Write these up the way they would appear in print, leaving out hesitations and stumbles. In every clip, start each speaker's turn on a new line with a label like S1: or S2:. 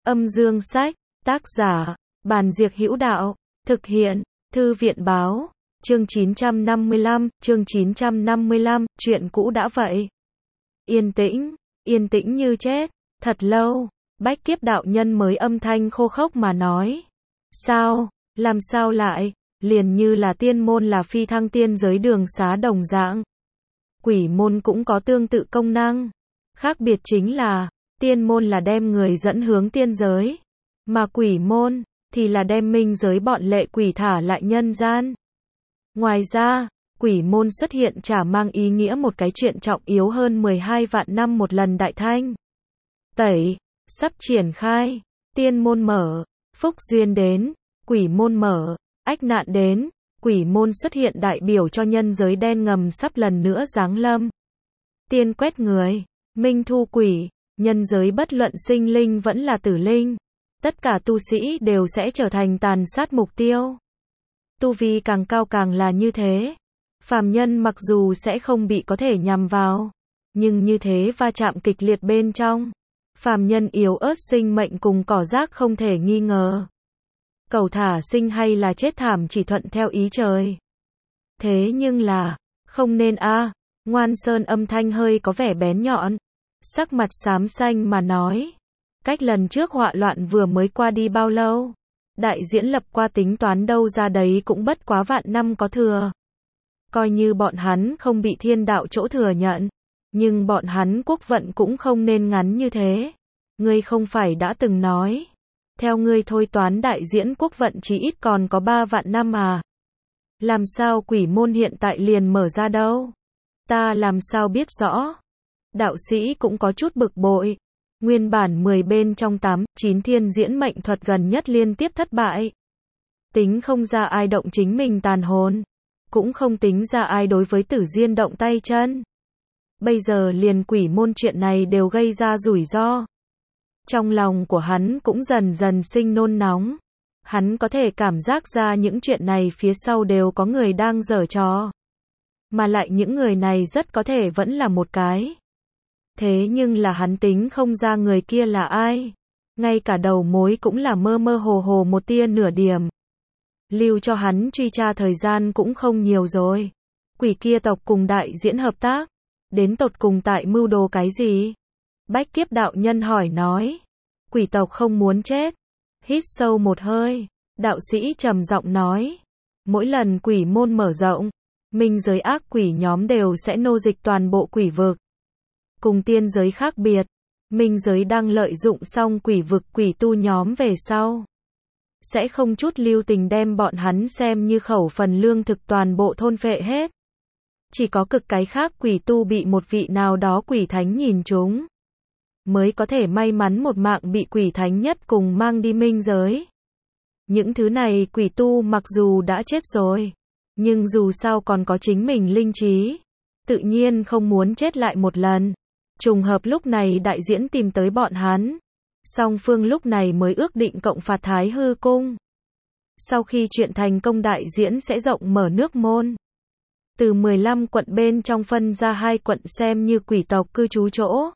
S1: Âm dương sách, tác giả, Bàn Diệc Hữu Đạo, thực hiện, Thư viện Báo, chương 955, chuyện cũ đã vậy. Yên tĩnh như chết, thật lâu, Bách Kiếp đạo nhân mới âm thanh khô khốc mà nói. Sao, làm sao lại, liền như là tiên môn là phi thăng tiên giới đường xá đồng dạng. Quỷ môn cũng có tương tự công năng. Khác biệt chính là, tiên môn là đem người dẫn hướng tiên giới, mà quỷ môn thì là đem minh giới bọn lệ quỷ thả lại nhân gian. Ngoài ra, quỷ môn xuất hiện chả mang ý nghĩa một cái chuyện trọng yếu hơn 12 vạn năm một lần đại thanh tẩy, sắp triển khai, tiên môn mở, phúc duyên đến, quỷ môn mở, ách nạn đến, quỷ môn xuất hiện đại biểu cho nhân giới đen ngầm sắp lần nữa giáng lâm. Tiên quét người, minh thu quỷ, nhân giới bất luận sinh linh vẫn là tử linh. Tất cả tu sĩ đều sẽ trở thành tàn sát mục tiêu. Tu vi càng cao càng là như thế. Phàm nhân mặc dù sẽ không bị có thể nhằm vào, nhưng như thế va chạm kịch liệt bên trong. Phàm nhân yếu ớt sinh mệnh cùng cỏ rác không thể nghi ngờ. Cầu thả sinh hay là chết thảm chỉ thuận theo ý trời. Thế nhưng là, không nên a. Ngoan Sơn âm thanh hơi có vẻ bén nhọn. Sắc mặt xám xanh mà nói. Cách lần trước họa loạn vừa mới qua đi bao lâu? Đại diễn lập qua tính toán đâu ra đấy cũng bất quá vạn năm có thừa. Coi như bọn hắn không bị thiên đạo chỗ thừa nhận, nhưng bọn hắn quốc vận cũng không nên ngắn như thế. Ngươi không phải đã từng nói, theo ngươi thôi toán đại diễn quốc vận chỉ ít còn có 3 vạn năm à? Làm sao quỷ môn hiện tại liền mở ra đâu? Ta làm sao biết rõ? Đạo sĩ cũng có chút bực bội. Nguyên bản 10 bên trong 8, 9 thiên diễn mệnh thuật gần nhất liên tiếp thất bại. Tính không ra ai động chính mình tàn hồn. Cũng không tính ra ai đối với Tử Diên động tay chân. Bây giờ liền quỷ môn chuyện này đều gây ra rủi ro. Trong lòng của hắn cũng dần dần sinh nôn nóng. Hắn có thể cảm giác ra những chuyện này phía sau đều có người đang giở trò. Mà lại những người này rất có thể vẫn là một cái. Thế nhưng là hắn tính không ra người kia là ai. Ngay cả đầu mối cũng là mơ mơ hồ hồ một tia nửa điểm. Lưu cho hắn truy tra thời gian cũng không nhiều rồi. Quỷ kia tộc cùng đại diễn hợp tác. Đến tột cùng tại mưu đồ cái gì? Bách Kiếp đạo nhân hỏi nói. Quỷ tộc không muốn chết. Hít sâu một hơi. Đạo sĩ trầm giọng nói. Mỗi lần quỷ môn mở rộng, minh giới ác quỷ nhóm đều sẽ nô dịch toàn bộ quỷ vực. Cùng tiên giới khác biệt, minh giới đang lợi dụng xong quỷ vực quỷ tu nhóm về sau. Sẽ không chút lưu tình đem bọn hắn xem như khẩu phần lương thực toàn bộ thôn phệ hết. Chỉ có cực cái khác quỷ tu bị một vị nào đó quỷ thánh nhìn trúng, mới có thể may mắn một mạng bị quỷ thánh nhất cùng mang đi minh giới. Những thứ này quỷ tu mặc dù đã chết rồi, nhưng dù sao còn có chính mình linh trí. Tự nhiên không muốn chết lại một lần. Trùng hợp lúc này đại diễn tìm tới bọn hắn. Song phương lúc này mới ước định cộng phạt Thái Hư Cung. Sau khi chuyện thành công đại diễn sẽ rộng mở nước môn. Từ 15 quận bên trong phân ra 2 quận xem như quỷ tộc cư trú chỗ.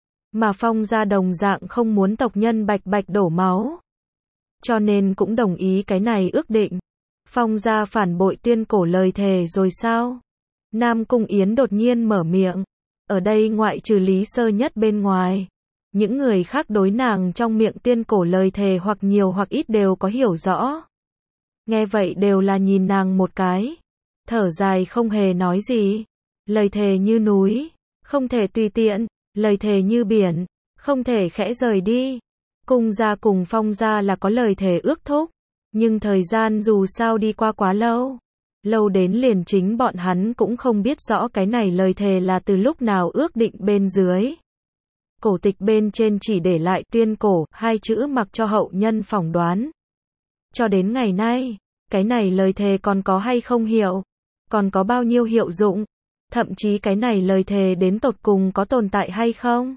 S1: Mà Phong gia đồng dạng không muốn tộc nhân bạch bạch đổ máu. Cho nên cũng đồng ý cái này ước định. Phong gia phản bội tuyên cổ lời thề rồi sao? Nam Cung Yến đột nhiên mở miệng. Ở đây ngoại trừ Lý Sơ Nhất bên ngoài, những người khác đối nàng trong miệng tuyên cổ lời thề hoặc nhiều hoặc ít đều có hiểu rõ. Nghe vậy đều là nhìn nàng một cái, thở dài không hề nói gì. Lời thề như núi, không thể tùy tiện, lời thề như biển, không thể khẽ rời đi. Cung gia cùng Phong gia là có lời thề ước thúc, nhưng thời gian dù sao đi qua quá lâu. Lâu đến liền chính bọn hắn cũng không biết rõ cái này lời thề là từ lúc nào ước định bên dưới. Cổ tịch bên trên chỉ để lại tuyên cổ, 2 chữ mặc cho hậu nhân phỏng đoán. Cho đến ngày nay, cái này lời thề còn có hay không hiệu, còn có bao nhiêu hiệu dụng, thậm chí cái này lời thề đến tột cùng có tồn tại hay không.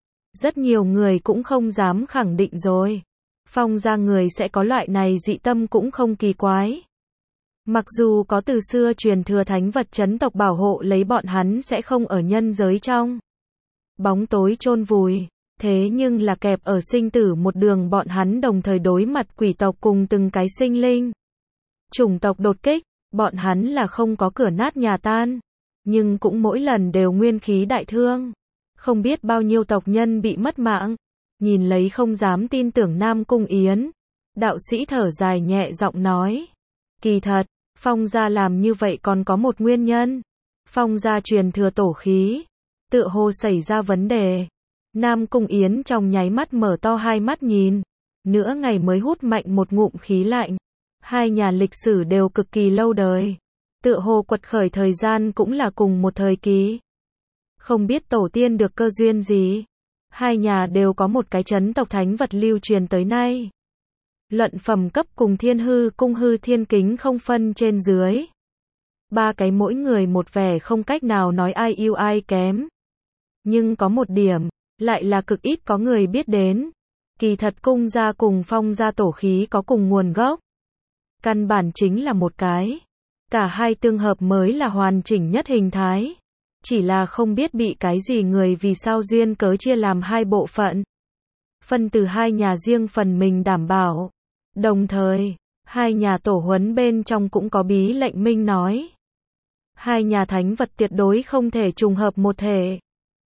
S1: Rất nhiều người cũng không dám khẳng định rồi. Phong gia người sẽ có loại này dị tâm cũng không kỳ quái. Mặc dù có từ xưa truyền thừa thánh vật chấn tộc bảo hộ lấy bọn hắn sẽ không ở nhân giới trong bóng tối chôn vùi, Thế nhưng là kẹp ở sinh tử một đường bọn hắn đồng thời đối mặt quỷ tộc cùng từng cái sinh linh. Chủng tộc đột kích, bọn hắn là không có cửa nát nhà tan, nhưng cũng mỗi lần đều nguyên khí đại thương. Không biết bao nhiêu tộc nhân bị mất mạng. Nhìn lấy không dám tin tưởng Nam Cung Yến. Đạo sĩ thở dài nhẹ giọng nói. Kỳ thật, Phong gia làm như vậy còn có một nguyên nhân. Phong gia truyền thừa tổ khí, tựa hồ xảy ra vấn đề. Nam Cung Yến trong nháy mắt mở to hai mắt nhìn. Nửa ngày mới hút mạnh một ngụm khí lạnh. Hai nhà lịch sử đều cực kỳ lâu đời. Tựa hồ quật khởi thời gian cũng là cùng một thời kỳ. Không biết tổ tiên được cơ duyên gì. Hai nhà đều có một cái chấn tộc thánh vật lưu truyền tới nay. Luận phẩm cấp cùng Thiên Hư Cung Hư Thiên Kính không phân trên dưới. Ba cái mỗi người một vẻ không cách nào nói ai yêu ai kém. Nhưng có một điểm, lại là cực ít có người biết đến. Kỳ thật cung gia cùng Phong gia tổ khí có cùng nguồn gốc. Căn bản chính là một cái. Cả hai tương hợp mới là hoàn chỉnh nhất hình thái. Chỉ là không biết bị cái gì người vì sao duyên cớ chia làm hai bộ phận. Phân từ hai nhà riêng phần mình đảm bảo. Đồng thời, hai nhà tổ huấn bên trong cũng có bí lệnh minh nói. Hai nhà thánh vật tuyệt đối không thể trùng hợp một thể.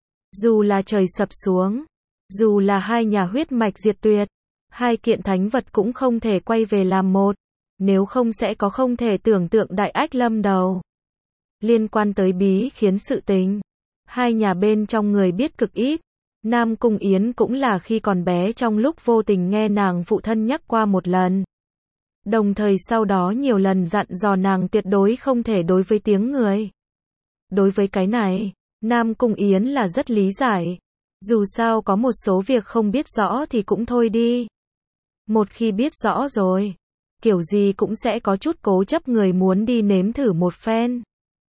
S1: Dù là trời sập xuống, dù là hai nhà huyết mạch diệt tuyệt, hai kiện thánh vật cũng không thể quay về làm một. Nếu không sẽ có không thể tưởng tượng đại ách lâm đầu. Liên quan tới bí khiến sự tình, hai nhà bên trong người biết cực ít. Nam Cung Yến cũng là khi còn bé trong lúc vô tình nghe nàng phụ thân nhắc qua một lần. Đồng thời sau đó nhiều lần dặn dò nàng tuyệt đối không thể đối với tiếng người. Đối với cái này, Nam Cung Yến là rất lý giải. Dù sao có một số việc không biết rõ thì cũng thôi đi. Một khi biết rõ rồi, kiểu gì cũng sẽ có chút cố chấp người muốn đi nếm thử một phen.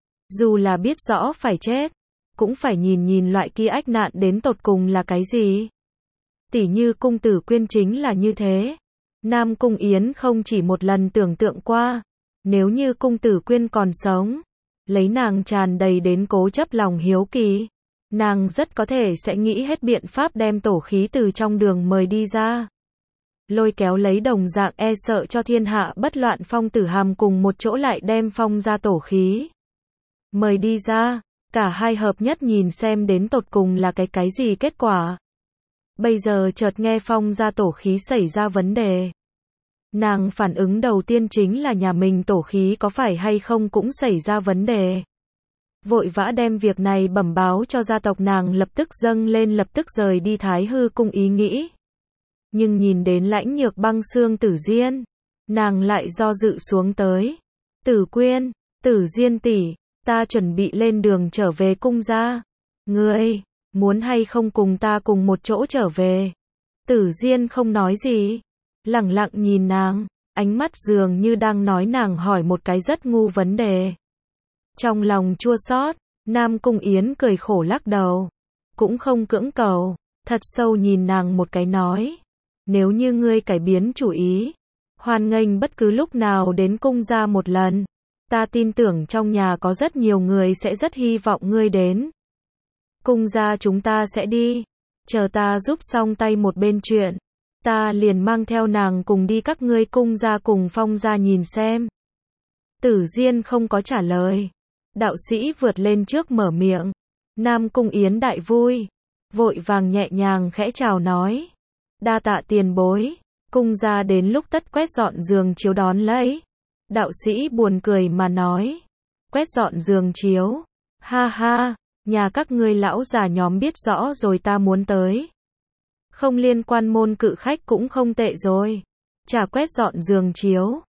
S1: Dù là biết rõ phải chết, cũng phải nhìn loại kia ách nạn đến tột cùng là cái gì. Tỉ như cung tử Quyên chính là như thế. Nam Cung Yến không chỉ một lần tưởng tượng qua, nếu như cung tử Quyên còn sống, lấy nàng tràn đầy đến cố chấp lòng hiếu kỳ, nàng rất có thể sẽ nghĩ hết biện pháp đem tổ khí từ trong đường mời đi ra. Lôi kéo lấy đồng dạng e sợ cho thiên hạ bất loạn Phong Tử Hàm cùng một chỗ lại đem Phong ra tổ khí mời đi ra, cả hai hợp nhất nhìn xem đến tột cùng là cái gì kết quả. Bây giờ chợt nghe Phong ra tổ khí xảy ra vấn đề. Nàng phản ứng đầu tiên chính là nhà mình tổ khí có phải hay không cũng xảy ra vấn đề. Vội vã đem việc này bẩm báo cho gia tộc, nàng lập tức dâng lên lập tức rời đi Thái Hư Cung ý nghĩ. Nhưng nhìn đến Lãnh Nhược Băng Xương Tử Diên, nàng lại do dự xuống tới. Tử Quyên, Tử Diên tỷ, ta chuẩn bị lên đường trở về cung gia. Ngươi, muốn hay không cùng ta cùng một chỗ trở về? Tử Diên không nói gì, lẳng lặng nhìn nàng, ánh mắt dường như đang nói nàng hỏi một cái rất ngu vấn đề. Trong lòng chua xót, Nam Cung Yến cười khổ lắc đầu, cũng không cưỡng cầu, thật sâu nhìn nàng một cái nói. Nếu như ngươi cải biến chủ ý, hoan nghênh bất cứ lúc nào đến cung gia một lần. Ta tin tưởng trong nhà có rất nhiều người sẽ rất hy vọng ngươi đến. Cung gia chúng ta sẽ đi. Chờ ta giúp xong tay một bên chuyện, ta liền mang theo nàng cùng đi các ngươi cung gia cùng Phong gia nhìn xem. Tử Diên không có trả lời. Đạo sĩ vượt lên trước mở miệng. Nam Cung Yến đại vui, vội vàng nhẹ nhàng khẽ chào nói. Đa tạ tiền bối. Cung gia đến lúc tất quét dọn giường chiếu đón lấy. Đạo sĩ buồn cười mà nói. Quét dọn giường chiếu. Ha ha, nhà các ngươi lão già nhóm biết rõ rồi ta muốn tới. Không liên quan môn cự khách cũng không tệ rồi. Chả quét dọn giường chiếu.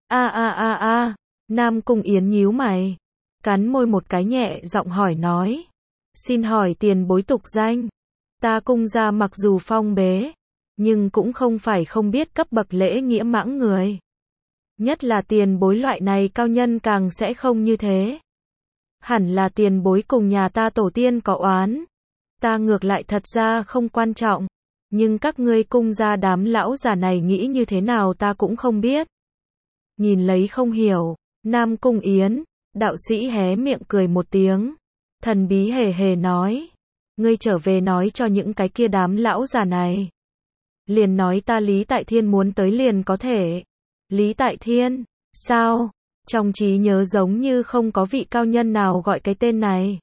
S1: A. Nam Cung Yến nhíu mày. Cắn môi một cái nhẹ giọng hỏi nói. Xin hỏi tiền bối tục danh. Ta cung gia mặc dù phong bế, nhưng cũng không phải không biết cấp bậc lễ nghĩa mãng người. Nhất là tiền bối loại này cao nhân càng sẽ không như thế. Hẳn là tiền bối cùng nhà ta tổ tiên có oán. Ta ngược lại thật ra không quan trọng. Nhưng các ngươi cung gia đám lão già này nghĩ như thế nào ta cũng không biết. Nhìn lấy không hiểu, Nam Cung Yến, đạo sĩ hé miệng cười một tiếng. Thần bí hề hề nói. Ngươi trở về nói cho những cái kia đám lão già này. Liền nói ta Lý Tại Thiên muốn tới liền có thể. Lý Tại Thiên? Sao? Trong trí nhớ giống như không có vị cao nhân nào gọi cái tên này.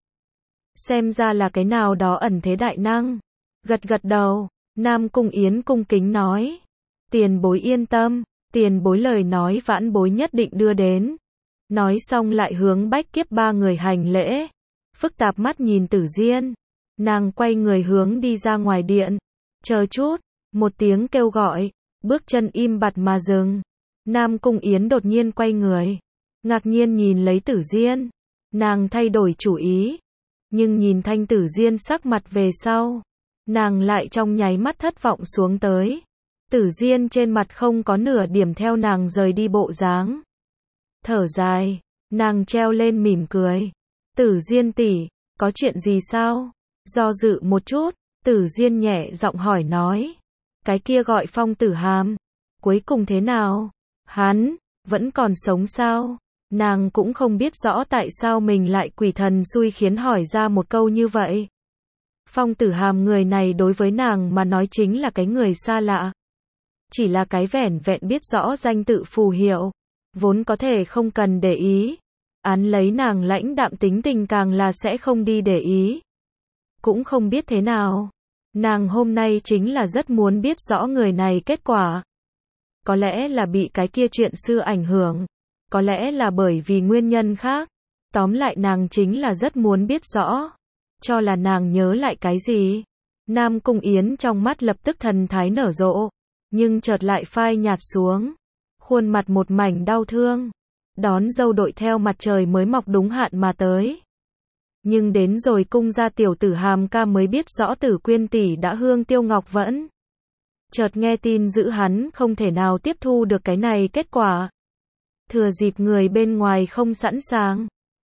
S1: Xem ra là cái nào đó ẩn thế đại năng. Gật gật đầu, Nam Cung Yến cung kính nói. Tiền bối yên tâm, tiền bối lời nói vãn bối nhất định đưa đến. Nói xong lại hướng Bách Kiếp ba người hành lễ. Phức tạp mắt nhìn Tử Diên. Nàng quay người hướng đi ra ngoài điện. Chờ chút, một tiếng kêu gọi, bước chân im bặt mà dừng. Nam Cung Yến đột nhiên quay người, ngạc nhiên nhìn lấy Tử Diên. Nàng thay đổi chủ ý, nhưng nhìn Thanh Tử Diên sắc mặt về sau, nàng lại trong nháy mắt thất vọng xuống tới. Tử Diên trên mặt không có nửa điểm theo nàng rời đi bộ dáng. Thở dài, nàng treo lên mỉm cười. Tử Diên tỷ, có chuyện gì sao? Do dự một chút, Tử Diên nhẹ giọng hỏi nói. Cái kia gọi Phong Tử Hàm, cuối cùng thế nào? Hắn, vẫn còn sống sao? Nàng cũng không biết rõ tại sao mình lại quỷ thần xui khiến hỏi ra một câu như vậy. Phong Tử Hàm người này đối với nàng mà nói chính là cái người xa lạ. Chỉ là cái vẻn vẹn biết rõ danh tự phù hiệu, vốn có thể không cần để ý. Án lấy nàng lãnh đạm tính tình càng là sẽ không đi để ý. Cũng không biết thế nào. Nàng hôm nay chính là rất muốn biết rõ người này kết quả. Có lẽ là bị cái kia chuyện xưa ảnh hưởng. Có lẽ là bởi vì nguyên nhân khác. Tóm lại nàng chính là rất muốn biết rõ. Cho là nàng nhớ lại cái gì. Nam Cung Yến trong mắt lập tức thần thái nở rộ. Nhưng chợt lại phai nhạt xuống. Khuôn mặt một mảnh đau thương. Đón dâu đội theo mặt trời mới mọc đúng hạn mà tới. Nhưng đến rồi cung gia tiểu tử Hàm ca mới biết rõ Tử Quyên tỷ đã hương tiêu ngọc vẫn. Chợt nghe tin dữ hắn không thể nào tiếp thu được cái này kết quả. Thừa dịp người bên ngoài không sẵn sàng.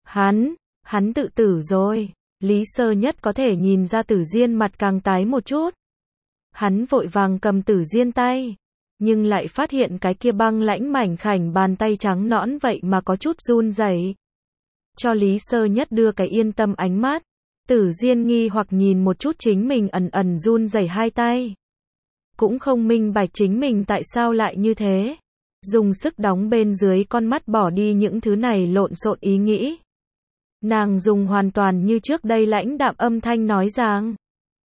S1: Hắn tự tử rồi. Lý Sơ Nhất có thể nhìn ra Tử Diên mặt càng tái một chút. Hắn vội vàng cầm Tử Diên tay. Nhưng lại phát hiện cái kia băng lãnh mảnh khảnh bàn tay trắng nõn vậy mà có chút run rẩy. Cho Lý Sơ Nhất đưa cái yên tâm ánh mắt. Tử Diên nghi hoặc nhìn một chút chính mình ẩn ẩn run rẩy hai tay. Cũng không minh bạch chính mình tại sao lại như thế. Dùng sức đóng bên dưới con mắt bỏ đi những thứ này lộn xộn ý nghĩ. Nàng dùng hoàn toàn như trước đây lãnh đạm âm thanh nói rằng.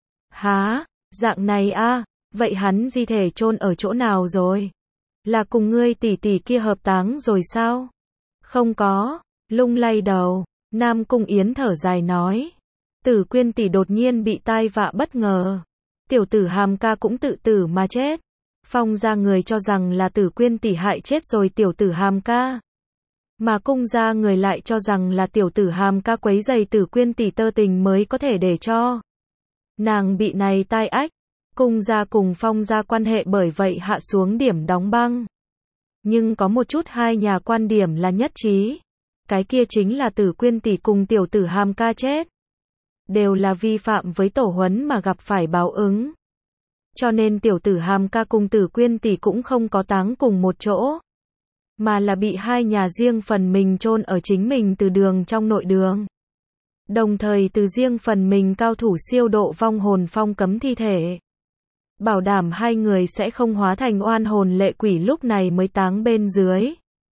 S1: Hả, dạng này a, vậy hắn di thể chôn ở chỗ nào rồi? Là cùng ngươi tỷ tỷ kia hợp táng rồi sao? Không có. Lung lay đầu, Nam Cung Yến thở dài nói. Tử Quyên tỷ đột nhiên bị tai vạ bất ngờ. Tiểu tử Hàm ca cũng tự tử mà chết. Phong gia người cho rằng là Tử Quyên tỷ hại chết rồi tiểu tử Hàm ca. Mà cung gia người lại cho rằng là tiểu tử Hàm ca quấy rầy Tử Quyên tỷ tơ tình mới có thể để cho nàng bị này tai ách. Cung gia cùng Phong gia quan hệ bởi vậy hạ xuống điểm đóng băng. Nhưng có một chút hai nhà quan điểm là nhất trí. Cái kia chính là Tử Quyên tỷ cùng tiểu tử Hàm ca chết. Đều là vi phạm với tổ huấn mà gặp phải báo ứng. Cho nên tiểu tử Hàm ca cùng Tử Quyên tỷ cũng không có táng cùng một chỗ. Mà là bị hai nhà riêng phần mình chôn ở chính mình từ đường trong nội đường. Đồng thời từ riêng phần mình cao thủ siêu độ vong hồn phong cấm thi thể. Bảo đảm hai người sẽ không hóa thành oan hồn lệ quỷ lúc này mới táng bên dưới.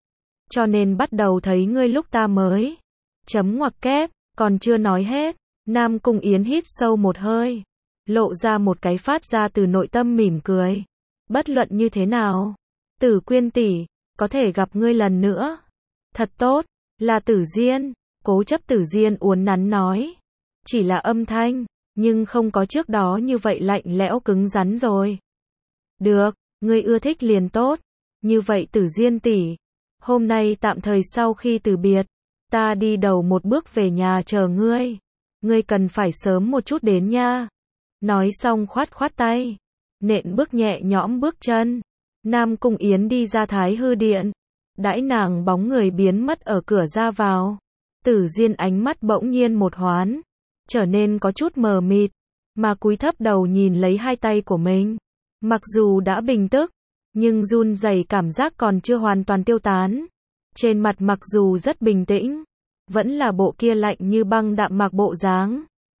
S1: Cho nên bắt đầu thấy ngươi lúc ta mới. Chấm ngoặc kép, còn chưa nói hết. Nam Cung Yến hít sâu một hơi. Lộ ra một cái phát ra từ nội tâm mỉm cười. Bất luận như thế nào. Tử Quyên tỷ, có thể gặp ngươi lần nữa. Thật tốt, là Tử Diên. Cố chấp Tử Diên uốn nắn nói. Chỉ là âm thanh, nhưng không có trước đó như vậy lạnh lẽo cứng rắn rồi. Được, ngươi ưa thích liền tốt. Như vậy Tử Diên tỷ. Hôm nay tạm thời sau khi từ biệt, ta đi đầu một bước về nhà chờ ngươi. Ngươi cần phải sớm một chút đến nha. Nói xong khoát khoát tay. Nện bước nhẹ nhõm bước chân. Nam Cung Yến đi ra Thái Hư Điện. Đãi nàng bóng người biến mất ở cửa ra vào. Tử Diên ánh mắt bỗng nhiên một hoán. Trở nên có chút mờ mịt. Mà cúi thấp đầu nhìn lấy hai tay của mình. Mặc dù đã bình tức. Nhưng run rẩy cảm giác còn chưa hoàn toàn tiêu tán. Trên mặt mặc dù rất bình tĩnh. Vẫn là bộ kia lạnh như băng đạm mạc bộ dáng.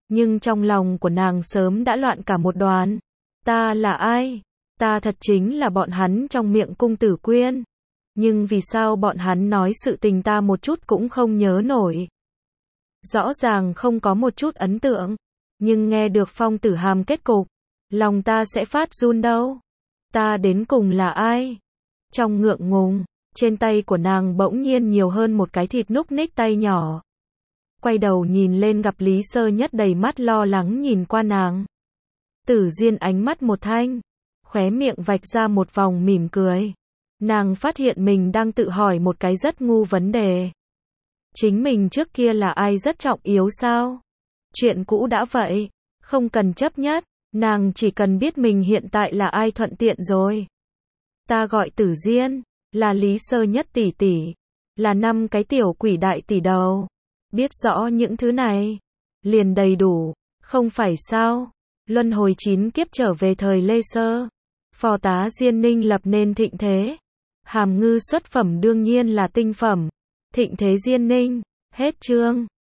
S1: Nhưng trong lòng của nàng sớm đã loạn cả một đoàn. Ta là ai? Ta thật chính là bọn hắn trong miệng Cung Tử Quyên. Nhưng vì sao bọn hắn nói sự tình ta một chút cũng không nhớ nổi? Rõ ràng không có một chút ấn tượng. Nhưng nghe được Phong Tử Hàm kết cục, lòng ta sẽ phát run đâu. Ta đến cùng là ai? Trong ngượng ngùng, trên tay của nàng bỗng nhiên nhiều hơn một cái thịt núc ních tay nhỏ. Quay đầu nhìn lên gặp Lý Sơ Nhất đầy mắt lo lắng nhìn qua nàng. Tử Diên ánh mắt một thanh, khóe miệng vạch ra một vòng mỉm cười. Nàng phát hiện mình đang tự hỏi một cái rất ngu vấn đề. Chính mình trước kia là ai rất trọng yếu sao? Chuyện cũ đã vậy, không cần chấp nhất, nàng chỉ cần biết mình hiện tại là ai thuận tiện rồi. Ta gọi Tử Diên, là Lý Sơ Nhất tỷ tỷ, là 5 cái tiểu quỷ đại tỷ đầu. Biết rõ những thứ này, liền đầy đủ, không phải sao? Luân hồi 9 kiếp trở về thời Lê Sơ, phò tá Diên Ninh lập nên thịnh thế. Hàm Ngư xuất phẩm đương nhiên là tinh phẩm. Thịnh thế Diên Ninh, hết chương.